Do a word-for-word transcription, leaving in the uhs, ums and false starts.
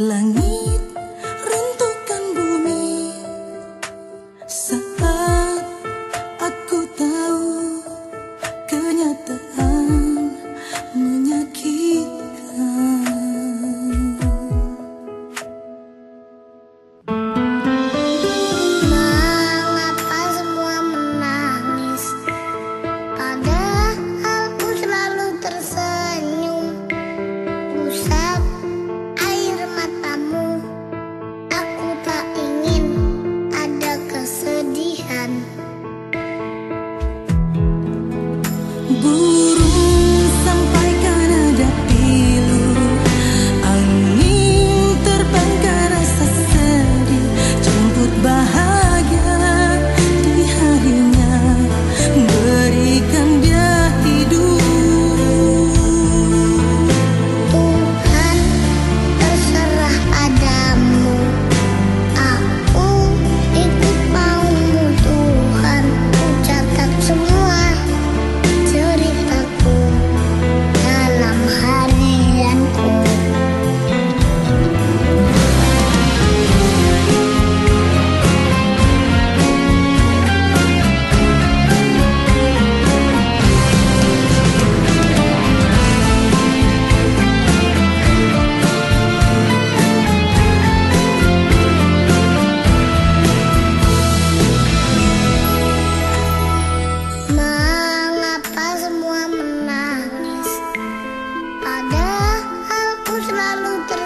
Langit rentukan bumi saat aku tahu kenyataan menyakitkan. Mengapa semua menangis, padahal aku selalu tersenyum. Usap air matamu, aku tak ingin ada kesedihan. Burung sampaikan ada pilu, angin terbangkan rasa sedih, jemput bahagia di harinya, berikan dia hidup. Tuhan, terserah padamu, aku ikut maumu Tuhan. Ku catat semua ceritaku dalam harianku. Mengapa semua menangis, padahal aku selalu ter